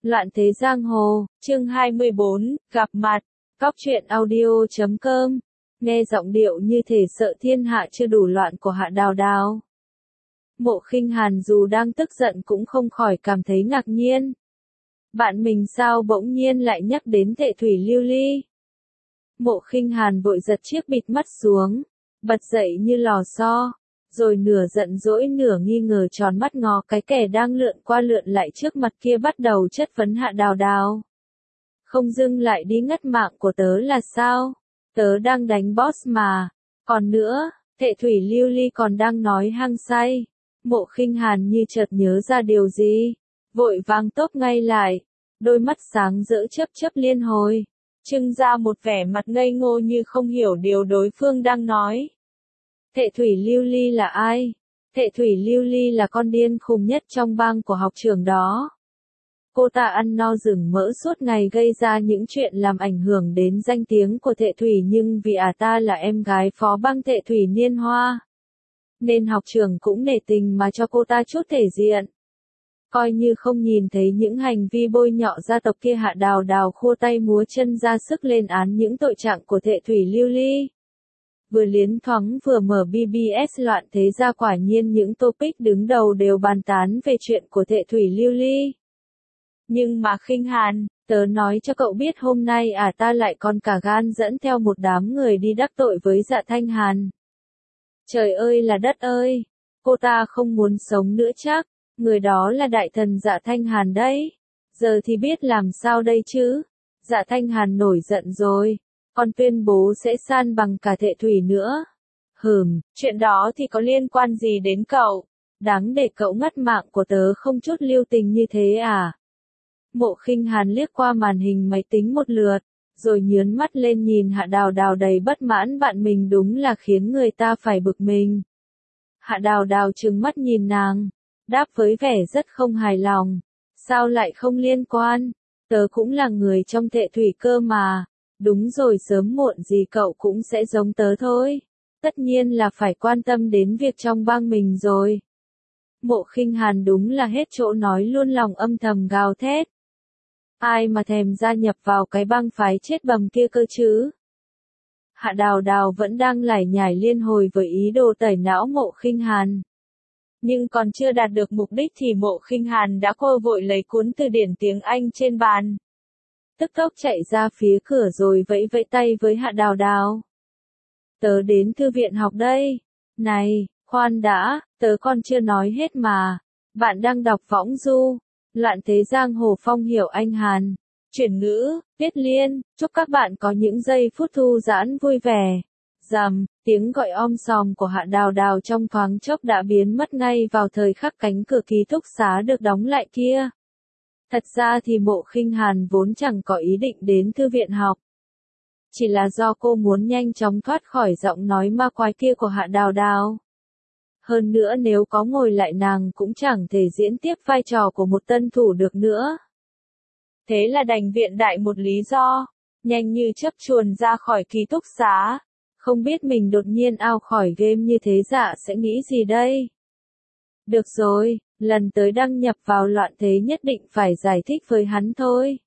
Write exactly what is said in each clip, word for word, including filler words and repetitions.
Loạn thế giang hồ, chương hai mươi bốn, gặp mặt, Cóc truyện audio chấm com, nghe giọng điệu như thể sợ thiên hạ chưa đủ loạn của Hạ Đào Đào. Mộ Khinh Hàn dù đang tức giận cũng không khỏi cảm thấy ngạc nhiên. Bạn mình sao bỗng nhiên lại nhắc đến Thệ Thủy Lưu Ly? Mộ Khinh Hàn vội giật chiếc bịt mắt xuống, bật dậy như lò xo, rồi nửa giận dỗi nửa nghi ngờ tròn mắt ngó cái kẻ đang lượn qua lượn lại trước mặt kia bắt đầu chất vấn Hạ Đào Đào. Không dưng lại đi ngất mạng của tớ là sao? Tớ đang đánh boss mà. Còn nữa, Thệ Thủy Lưu Ly còn đang nói hăng say. Mộ Khinh Hàn như chợt nhớ ra điều gì, vội vàng tốp ngay lại, đôi mắt sáng rỡ chớp chớp liên hồi, trưng ra một vẻ mặt ngây ngô như không hiểu điều đối phương đang nói. Thệ Thủy Lưu Ly là ai? Thệ Thủy Lưu Ly là con điên khùng nhất trong bang của học trường đó. Cô ta ăn no rừng mỡ suốt ngày gây ra những chuyện làm ảnh hưởng đến danh tiếng của Thệ Thủy, nhưng vì ả ta là em gái phó bang Thệ Thủy Niên Hoa, nên học trường cũng nể tình mà cho cô ta chút thể diện. Coi như không nhìn thấy những hành vi bôi nhọ gia tộc kia, Hạ Đào Đào khua tay múa chân ra sức lên án những tội trạng của Thệ Thủy Lưu Ly. Vừa liến thoáng vừa mở bê bê ét loạn thế ra, quả nhiên những topic đứng đầu đều bàn tán về chuyện của Thệ Thủy Lưu Ly. Nhưng mà Khinh Hàn, tớ nói cho cậu biết hôm nay ả ta lại còn cả gan dẫn theo một đám người đi đắc tội với Dạ Thanh Hàn. Trời ơi là đất ơi, cô ta không muốn sống nữa chắc, người đó là đại thần Dạ Thanh Hàn đấy. Giờ thì biết làm sao đây chứ? Dạ Thanh Hàn nổi giận rồi, còn tuyên bố sẽ san bằng cả Thệ Thủy nữa. Hừm, chuyện đó thì có liên quan gì đến cậu? Đáng để cậu ngắt mạng của tớ không chút lưu tình như thế à? Mộ Khinh Hàn liếc qua màn hình máy tính một lượt, rồi nhướng mắt lên nhìn Hạ Đào Đào đầy bất mãn. Bạn mình đúng là khiến người ta phải bực mình. Hạ Đào Đào trừng mắt nhìn nàng, đáp với vẻ rất không hài lòng. Sao lại không liên quan? Tớ cũng là người trong Thệ Thủy cơ mà. Đúng rồi, sớm muộn gì cậu cũng sẽ giống tớ thôi. Tất nhiên là phải quan tâm đến việc trong bang mình rồi. Mộ Khinh Hàn đúng là hết chỗ nói luôn, lòng âm thầm gào thét. Ai mà thèm gia nhập vào cái bang phái chết bầm kia cơ chứ? Hạ Đào Đào vẫn đang lải nhải liên hồi với ý đồ tẩy não Mộ Khinh Hàn. Nhưng còn chưa đạt được mục đích thì Mộ Khinh Hàn đã cô vội lấy cuốn từ điển tiếng Anh trên bàn, tức tốc chạy ra phía cửa rồi vẫy vẫy tay với Hạ Đào Đào. Tớ đến thư viện học đây. Này, khoan đã, tớ còn chưa nói hết mà. Bạn đang đọc Võng Du, Loạn thế giang hồ, phong hiểu anh Hàn. Chuyển ngữ, viết liên, chúc các bạn có những giây phút thư giãn vui vẻ. Rầm, tiếng gọi om sòm của Hạ Đào Đào trong thoáng chốc đã biến mất ngay vào thời khắc cánh cửa ký túc xá được đóng lại kia. Thật ra thì Mộ Khinh Hàn vốn chẳng có ý định đến thư viện học. Chỉ là do cô muốn nhanh chóng thoát khỏi giọng nói ma quái kia của Hạ Đào Đào. Hơn nữa nếu có ngồi lại nàng cũng chẳng thể diễn tiếp vai trò của một tân thủ được nữa. Thế là đành viện đại một lý do, nhanh như chớp chuồn ra khỏi ký túc xá. Không biết mình đột nhiên out khỏi game như thế Dạ sẽ nghĩ gì đây? Được rồi, lần tới đăng nhập vào loạn thế nhất định phải giải thích với hắn thôi.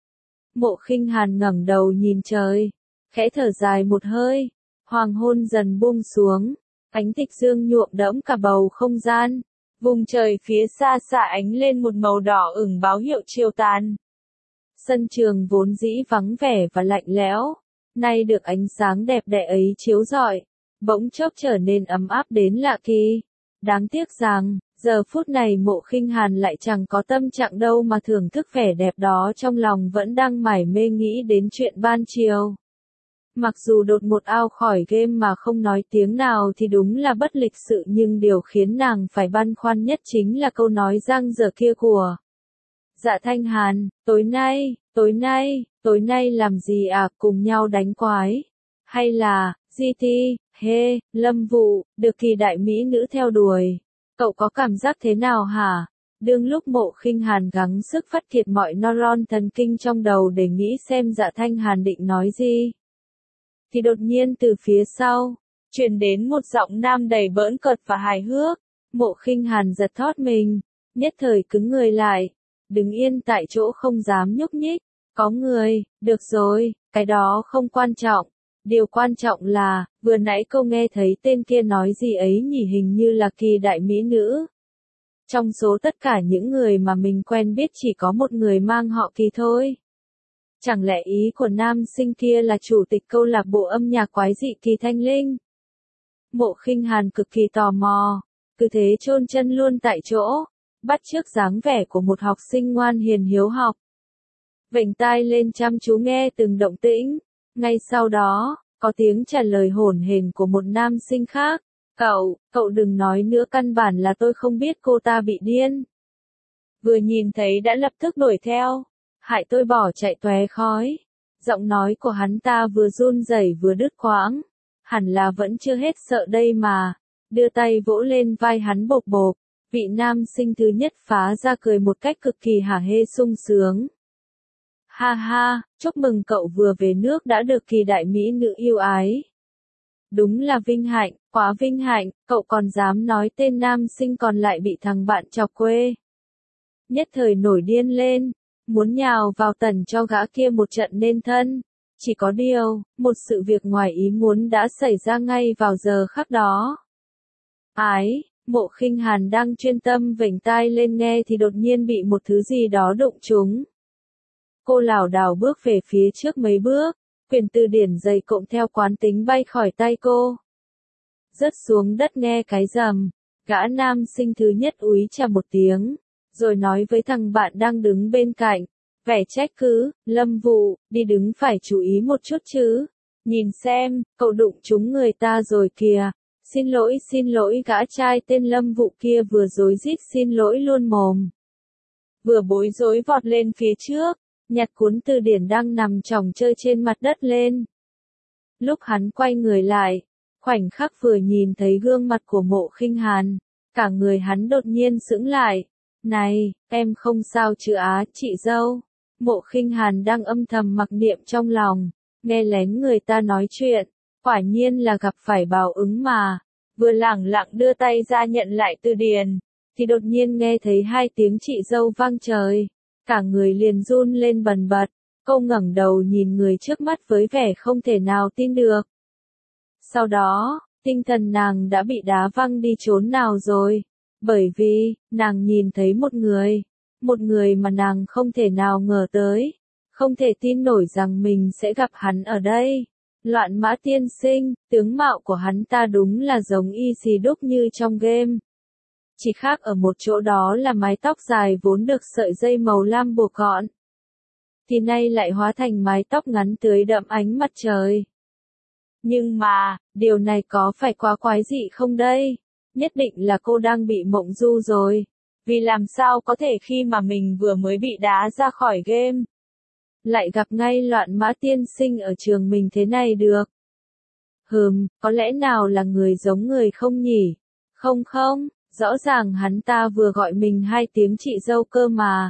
Mộ Khinh Hàn ngẩng đầu nhìn trời, khẽ thở dài một hơi. Hoàng hôn dần buông xuống, ánh tịch dương nhuộm đẫm cả bầu không gian. Vùng trời phía xa xạ ánh lên một màu đỏ ửng báo hiệu chiều tàn. Sân trường vốn dĩ vắng vẻ và lạnh lẽo, nay được ánh sáng đẹp đẽ ấy chiếu rọi, bỗng chốc trở nên ấm áp đến lạ kỳ. Đáng tiếc rằng, giờ phút này Mộ Khinh Hàn lại chẳng có tâm trạng đâu mà thưởng thức vẻ đẹp đó, trong lòng vẫn đang mải mê nghĩ đến chuyện ban chiều. Mặc dù đột ngột out khỏi game mà không nói tiếng nào thì đúng là bất lịch sự, nhưng điều khiến nàng phải băn khoăn nhất chính là câu nói giang dở kia của Dạ Thanh Hàn. Tối nay, tối nay, tối nay làm gì à, cùng nhau đánh quái? Hay là, giê tê, hê, Lâm Vụ, được kỳ đại mỹ nữ theo đuổi? Cậu có cảm giác thế nào hả? Đương lúc Mộ Khinh Hàn gắng sức phát kiệt mọi neuron thần kinh trong đầu để nghĩ xem Dạ Thanh Hàn định nói gì, thì đột nhiên từ phía sau, truyền đến một giọng nam đầy bỡn cợt và hài hước. Mộ Khinh Hàn giật thót mình, nhất thời cứng người lại. đứng yên tại chỗ không dám nhúc nhích. Có người, được rồi, cái đó không quan trọng. Điều quan trọng là, vừa nãy cô nghe thấy tên kia nói gì ấy nhỉ, hình như là Kỳ đại mỹ nữ. Trong số tất cả những người mà mình quen biết chỉ có một người mang họ Kỳ thôi. Chẳng lẽ ý của nam sinh kia là chủ tịch câu lạc bộ âm nhạc quái dị Kỳ Thanh Linh? Mộ Khinh Hàn cực kỳ tò mò, cứ thế chôn chân luôn tại chỗ, bắt chước dáng vẻ của một học sinh ngoan hiền hiếu học. Vểnh tai lên chăm chú nghe từng động tĩnh, ngay sau đó, có tiếng trả lời hổn hển của một nam sinh khác. Cậu, cậu đừng nói nữa, căn bản là tôi không biết cô ta bị điên. Vừa nhìn thấy đã lập tức đuổi theo, hại tôi bỏ chạy tóe khói. Giọng nói của hắn ta vừa run rẩy vừa đứt quãng, hẳn là vẫn chưa hết sợ đây mà, đưa tay vỗ lên vai hắn bộp bộp, vị nam sinh thứ nhất phá ra cười một cách cực kỳ hả hê sung sướng. Ha ha, chúc mừng cậu vừa về nước đã được Kỳ đại mỹ nữ yêu ái. Đúng là vinh hạnh, quá vinh hạnh, cậu còn dám nói tên nam sinh còn lại bị thằng bạn chọc quê. Nhất thời nổi điên lên, muốn nhào vào tần cho gã kia một trận nên thân. Chỉ có điều, một sự việc ngoài ý muốn đã xảy ra ngay vào giờ khắc đó. Ái, Mộ Khinh Hàn đang chuyên tâm vểnh tai lên nghe thì đột nhiên bị một thứ gì đó đụng trúng. Cô lảo đảo bước về phía trước mấy bước, quyển từ điển dày cộm theo quán tính bay khỏi tay cô. Rớt xuống đất nghe cái rầm, gã nam sinh thứ nhất úi chà một tiếng, rồi nói với thằng bạn đang đứng bên cạnh, vẻ trách cứ, Lâm Vụ, đi đứng phải chú ý một chút chứ. Nhìn xem, cậu đụng trúng người ta rồi kìa. Xin lỗi xin lỗi, gã trai tên Lâm Vụ kia vừa rối rít xin lỗi luôn mồm. Vừa bối rối vọt lên phía trước, nhặt cuốn từ điển đang nằm chồng chơi trên mặt đất lên. Lúc hắn quay người lại, khoảnh khắc vừa nhìn thấy gương mặt của Mộ Khinh Hàn, cả người hắn đột nhiên sững lại. Này, em không sao chứ á, chị dâu. Mộ Khinh Hàn đang âm thầm mặc niệm trong lòng, nghe lén người ta nói chuyện, quả nhiên là gặp phải báo ứng mà. Vừa lẳng lặng đưa tay ra nhận lại từ điển, thì đột nhiên nghe thấy hai tiếng chị dâu vang trời. Cả người liền run lên bần bật, cô ngẩng đầu nhìn người trước mắt với vẻ không thể nào tin được. Sau đó, tinh thần nàng đã bị đá văng đi chốn nào rồi, bởi vì, nàng nhìn thấy một người, một người mà nàng không thể nào ngờ tới, không thể tin nổi rằng mình sẽ gặp hắn ở đây. Loạn Mã tiên sinh, tướng mạo của hắn ta đúng là giống y xì đúc như trong game. Chỉ khác ở một chỗ đó là mái tóc dài vốn được sợi dây màu lam buộc gọn, thì nay lại hóa thành mái tóc ngắn tưới đậm ánh mặt trời. Nhưng mà, điều này có phải quá quái dị không đây? Nhất định là cô đang bị mộng du rồi. Vì làm sao có thể khi mà mình vừa mới bị đá ra khỏi game, lại gặp ngay Loạn Mã tiên sinh ở trường mình thế này được? Hừm, có lẽ nào là người giống người không nhỉ? Không không, rõ ràng hắn ta vừa gọi mình hai tiếng chị dâu cơ mà.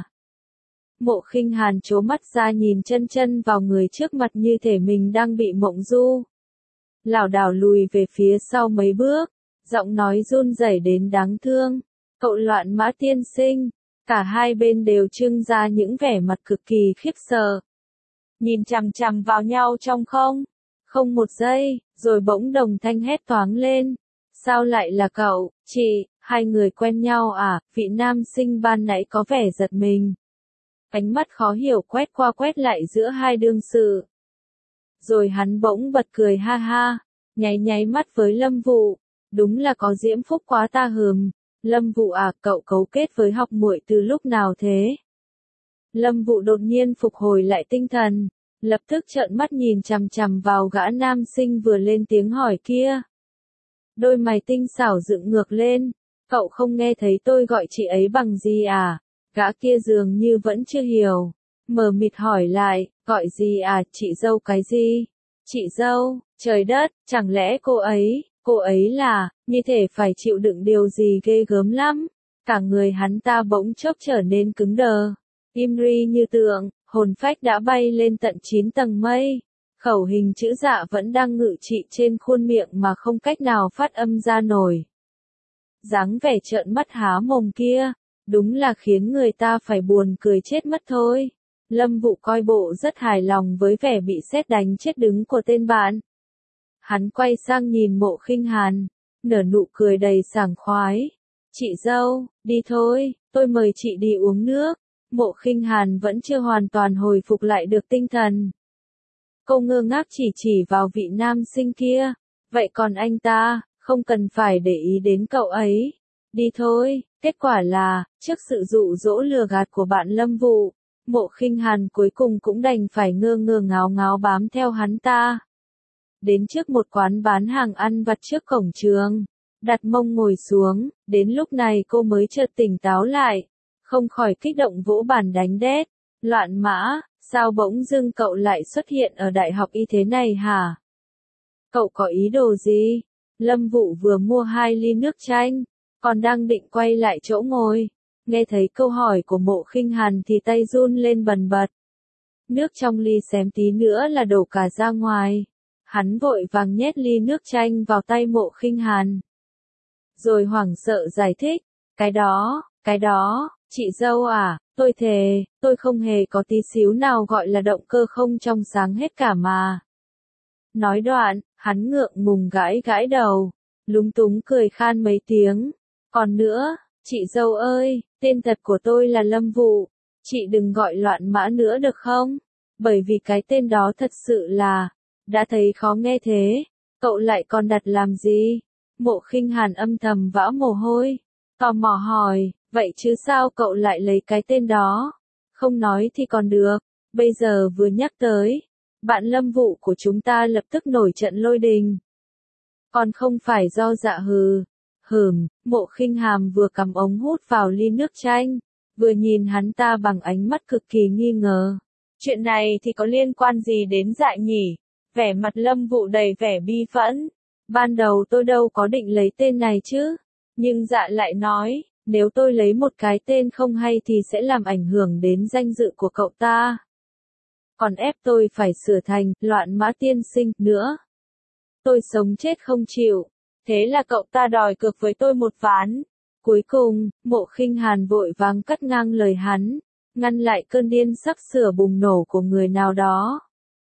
Mộ Khinh Hàn trố mắt ra nhìn chân chân vào người trước mặt như thể mình đang bị mộng du. Lảo đảo lùi về phía sau mấy bước, giọng nói run rẩy đến đáng thương. Cậu Loạn Mã tiên sinh, cả hai bên đều trưng ra những vẻ mặt cực kỳ khiếp sợ. Nhìn chằm chằm vào nhau trong không, không một giây, rồi bỗng đồng thanh hét toáng lên. Sao lại là cậu, chị, hai người quen nhau à? Vị nam sinh ban nãy có vẻ giật mình. Ánh mắt khó hiểu quét qua quét lại giữa hai đương sự. Rồi hắn bỗng bật cười ha ha, nháy nháy mắt với Lâm Vụ. Đúng là có diễm phúc quá ta hừm. Lâm Vụ à, cậu cấu kết với học muội từ lúc nào thế? Lâm Vụ đột nhiên phục hồi lại tinh thần, lập tức trợn mắt nhìn chằm chằm vào gã nam sinh vừa lên tiếng hỏi kia. Đôi mày tinh xảo dựng ngược lên, cậu không nghe thấy tôi gọi chị ấy bằng gì à? Gã kia dường như vẫn chưa hiểu, mờ mịt hỏi lại, gọi gì à, chị dâu cái gì? Chị dâu, trời đất, chẳng lẽ cô ấy, cô ấy là, như thể phải chịu đựng điều gì ghê gớm lắm. Cả người hắn ta bỗng chốc trở nên cứng đờ, im ri như tượng, hồn phách đã bay lên tận chín tầng mây. Khẩu hình chữ dạ vẫn đang ngự trị trên khuôn miệng mà không cách nào phát âm ra nổi. Dáng vẻ trợn mắt há mồm kia, Đúng là khiến người ta phải buồn cười chết mất thôi. Lâm Vũ coi bộ rất hài lòng với vẻ bị sét đánh chết đứng của tên bạn. Hắn quay sang nhìn Mộ Khinh Hàn, nở nụ cười đầy sảng khoái. Chị dâu, đi thôi, tôi mời chị đi uống nước. Mộ Khinh Hàn vẫn chưa hoàn toàn hồi phục lại được tinh thần. Cô ngơ ngác chỉ chỉ vào vị nam sinh kia. Vậy còn anh ta, không cần phải để ý đến cậu ấy. Đi thôi, kết quả là, trước sự dụ dỗ lừa gạt của bạn Lâm Vũ, Mộ Khinh Hàn cuối cùng cũng đành phải ngơ ngơ ngáo ngáo bám theo hắn ta. Đến trước một quán bán hàng ăn vặt trước cổng trường, đặt mông ngồi xuống, đến lúc này cô mới chợt tỉnh táo lại, không khỏi kích động vỗ bàn đánh đét. Loạn mã, sao bỗng dưng cậu lại xuất hiện ở đại học y thế này hả? Cậu có ý đồ gì? Lâm Vũ vừa mua hai ly nước chanh, còn đang định quay lại chỗ ngồi. Nghe thấy câu hỏi của Mộ Khinh Hàn thì tay run lên bần bật. Nước trong ly xém tí nữa là đổ cả ra ngoài. Hắn vội vàng nhét ly nước chanh vào tay Mộ Khinh Hàn. Rồi hoảng sợ giải thích, cái đó, cái đó, chị dâu à, tôi thề, tôi không hề có tí xíu nào gọi là động cơ không trong sáng hết cả mà. Nói đoạn, hắn ngượng ngùng gãi gãi đầu, lúng túng cười khan mấy tiếng. Còn nữa, chị dâu ơi, tên thật của tôi là Lâm Vũ, chị đừng gọi loạn mã nữa được không? Bởi vì cái tên đó thật sự là, đã thấy khó nghe thế, cậu lại còn đặt làm gì? Mộ Khinh Hàn âm thầm vã mồ hôi, tò mò hỏi, vậy chứ sao cậu lại lấy cái tên đó? Không nói thì còn được, bây giờ vừa nhắc tới, bạn Lâm Vũ của chúng ta lập tức nổi trận lôi đình. Còn không phải do dạ hừ. Hừm, Mộ Khinh Hàn vừa cầm ống hút vào ly nước chanh, vừa nhìn hắn ta bằng ánh mắt cực kỳ nghi ngờ. Chuyện này thì có liên quan gì đến dạ nhỉ? Vẻ mặt Lâm Vũ đầy vẻ bi phẫn. Ban đầu tôi đâu có định lấy tên này chứ. Nhưng dạ lại nói, nếu tôi lấy một cái tên không hay thì sẽ làm ảnh hưởng đến danh dự của cậu ta. Còn ép tôi phải sửa thành, loạn mã tiên sinh, nữa. Tôi sống chết không chịu. Thế là cậu ta đòi cược với tôi một ván. Cuối cùng, Mộ Khinh Hàn vội vàng cắt ngang lời hắn, ngăn lại cơn điên sắp sửa bùng nổ của người nào đó.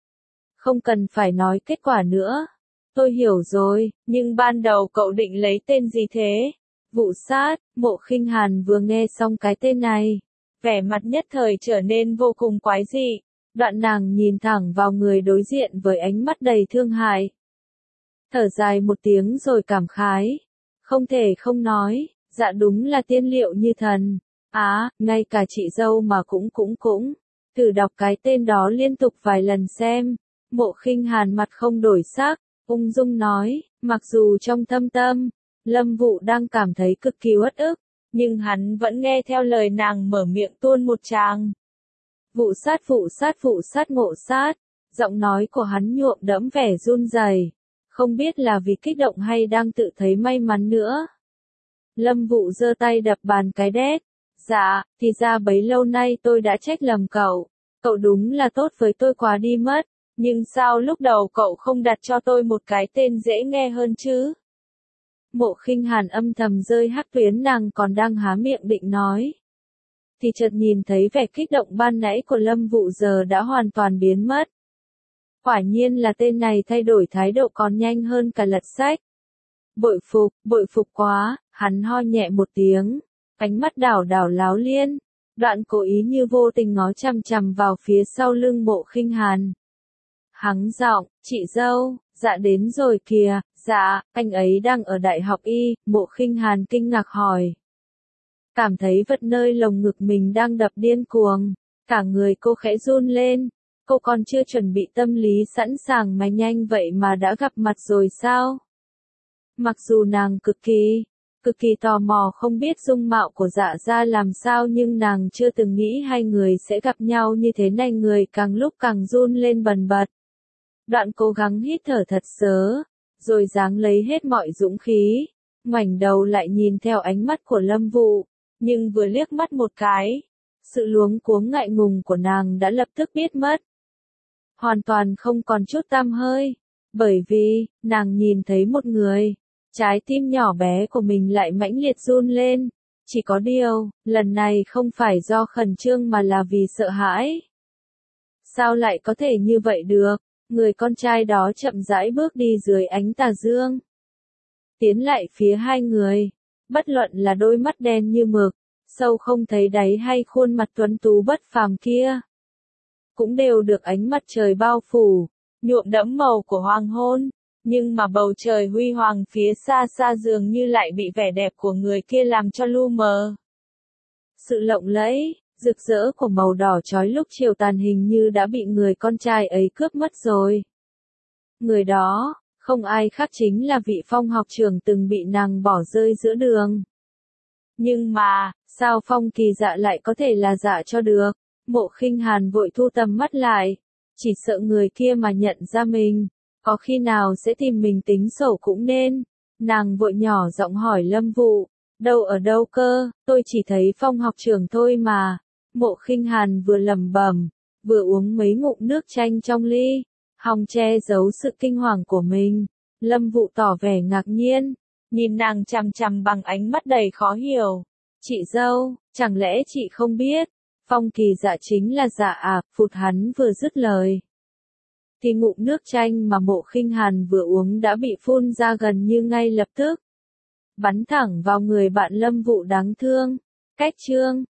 Không cần phải nói kết quả nữa. Tôi hiểu rồi, nhưng ban đầu cậu định lấy tên gì thế? Vụ sát. Mộ Khinh Hàn vừa nghe xong cái tên này, vẻ mặt nhất thời trở nên vô cùng quái dị. Đoạn nàng nhìn thẳng vào người đối diện với ánh mắt đầy thương hại. Thở dài một tiếng rồi cảm khái. Không thể không nói, dạ đúng là tiên liệu như thần. Á, à, ngay cả chị dâu mà cũng cũng cũng. Thử đọc cái tên đó liên tục vài lần xem. Mộ Khinh Hàn mặt không đổi sắc, ung dung nói, mặc dù trong thâm tâm, Lâm Vũ đang cảm thấy cực kỳ uất ức, nhưng hắn vẫn nghe theo lời nàng mở miệng tuôn một tràng. Vụ sát vụ sát vụ sát ngộ sát, giọng nói của hắn nhuộm đẫm vẻ run rẩy, không biết là vì kích động hay đang tự thấy may mắn nữa. Lâm Vũ giơ tay đập bàn cái đét, dạ, thì ra bấy lâu nay tôi đã trách lầm cậu, cậu đúng là tốt với tôi quá đi mất, nhưng sao lúc đầu cậu không đặt cho tôi một cái tên dễ nghe hơn chứ? Mộ Khinh Hàn âm thầm rơi hắc tuyến, nàng còn đang há miệng định nói, thì chợt nhìn thấy vẻ kích động ban nãy của Lâm Vũ giờ đã hoàn toàn biến mất. Quả nhiên là tên này thay đổi thái độ còn nhanh hơn cả lật sách. Bội phục, bội phục quá, hắn ho nhẹ một tiếng, ánh mắt đảo đảo láo liên, đoạn cố ý như vô tình ngó chằm chằm vào phía sau lưng Mộ Khinh Hàn. Hắng giọng, chị dâu, dạ đến rồi kìa, dạ, anh ấy đang ở đại học y. Mộ Khinh Hàn kinh ngạc hỏi. Cảm thấy vật nơi lồng ngực mình đang đập điên cuồng, cả người cô khẽ run lên, cô còn chưa chuẩn bị tâm lý sẵn sàng mà nhanh vậy mà đã gặp mặt rồi sao? Mặc dù nàng cực kỳ, cực kỳ tò mò không biết dung mạo của Dạ ra làm sao, nhưng nàng chưa từng nghĩ hai người sẽ gặp nhau như thế này, người càng lúc càng run lên bần bật. Đoạn cố gắng hít thở thật sớ, rồi giáng lấy hết mọi dũng khí, ngoảnh đầu lại nhìn theo ánh mắt của Lâm Vũ, nhưng vừa liếc mắt một cái, sự luống cuống ngại ngùng của nàng đã lập tức biến mất. Hoàn toàn không còn chút tăm hơi, bởi vì, nàng nhìn thấy một người, trái tim nhỏ bé của mình lại mãnh liệt run lên, Chỉ có điều, lần này không phải do khẩn trương mà là vì sợ hãi. Sao lại có thể như vậy được? Người con trai đó chậm rãi bước đi dưới ánh tà dương. Tiến lại phía hai người. Bất luận là đôi mắt đen như mực, sâu không thấy đáy hay khuôn mặt tuấn tú bất phàm kia. Cũng đều được ánh mặt trời bao phủ, nhuộm đẫm màu của hoàng hôn. Nhưng mà bầu trời huy hoàng phía xa xa dường như lại bị vẻ đẹp của người kia làm cho lu mờ. Sự lộng lẫy, rực rỡ của màu đỏ chói lúc chiều tàn hình như đã bị người con trai ấy cướp mất rồi. Người đó, không ai khác chính là vị Phong học trưởng từng bị nàng bỏ rơi giữa đường. Nhưng mà, sao Phong Kỳ Dạ lại có thể là dạ cho được? Mộ Khinh Hàn vội thu tầm mắt lại, chỉ sợ người kia mà nhận ra mình, có khi nào sẽ tìm mình tính sổ cũng nên. Nàng vội nhỏ giọng hỏi Lâm Vụ, đâu ở đâu cơ, tôi chỉ thấy Phong học trưởng thôi mà. Mộ Khinh Hàn vừa lẩm bẩm, vừa uống mấy ngụm nước chanh trong ly, hòng che giấu sự kinh hoàng của mình. Lâm Vụ tỏ vẻ ngạc nhiên, nhìn nàng chằm chằm bằng ánh mắt đầy khó hiểu. Chị dâu, chẳng lẽ chị không biết, Phong Kỳ Dạ chính là dạ à? Phụt, hắn vừa dứt lời thì ngụm nước chanh mà Mộ Khinh Hàn vừa uống đã bị phun ra gần như ngay lập tức, bắn thẳng vào người bạn Lâm Vụ đáng thương. Cách chương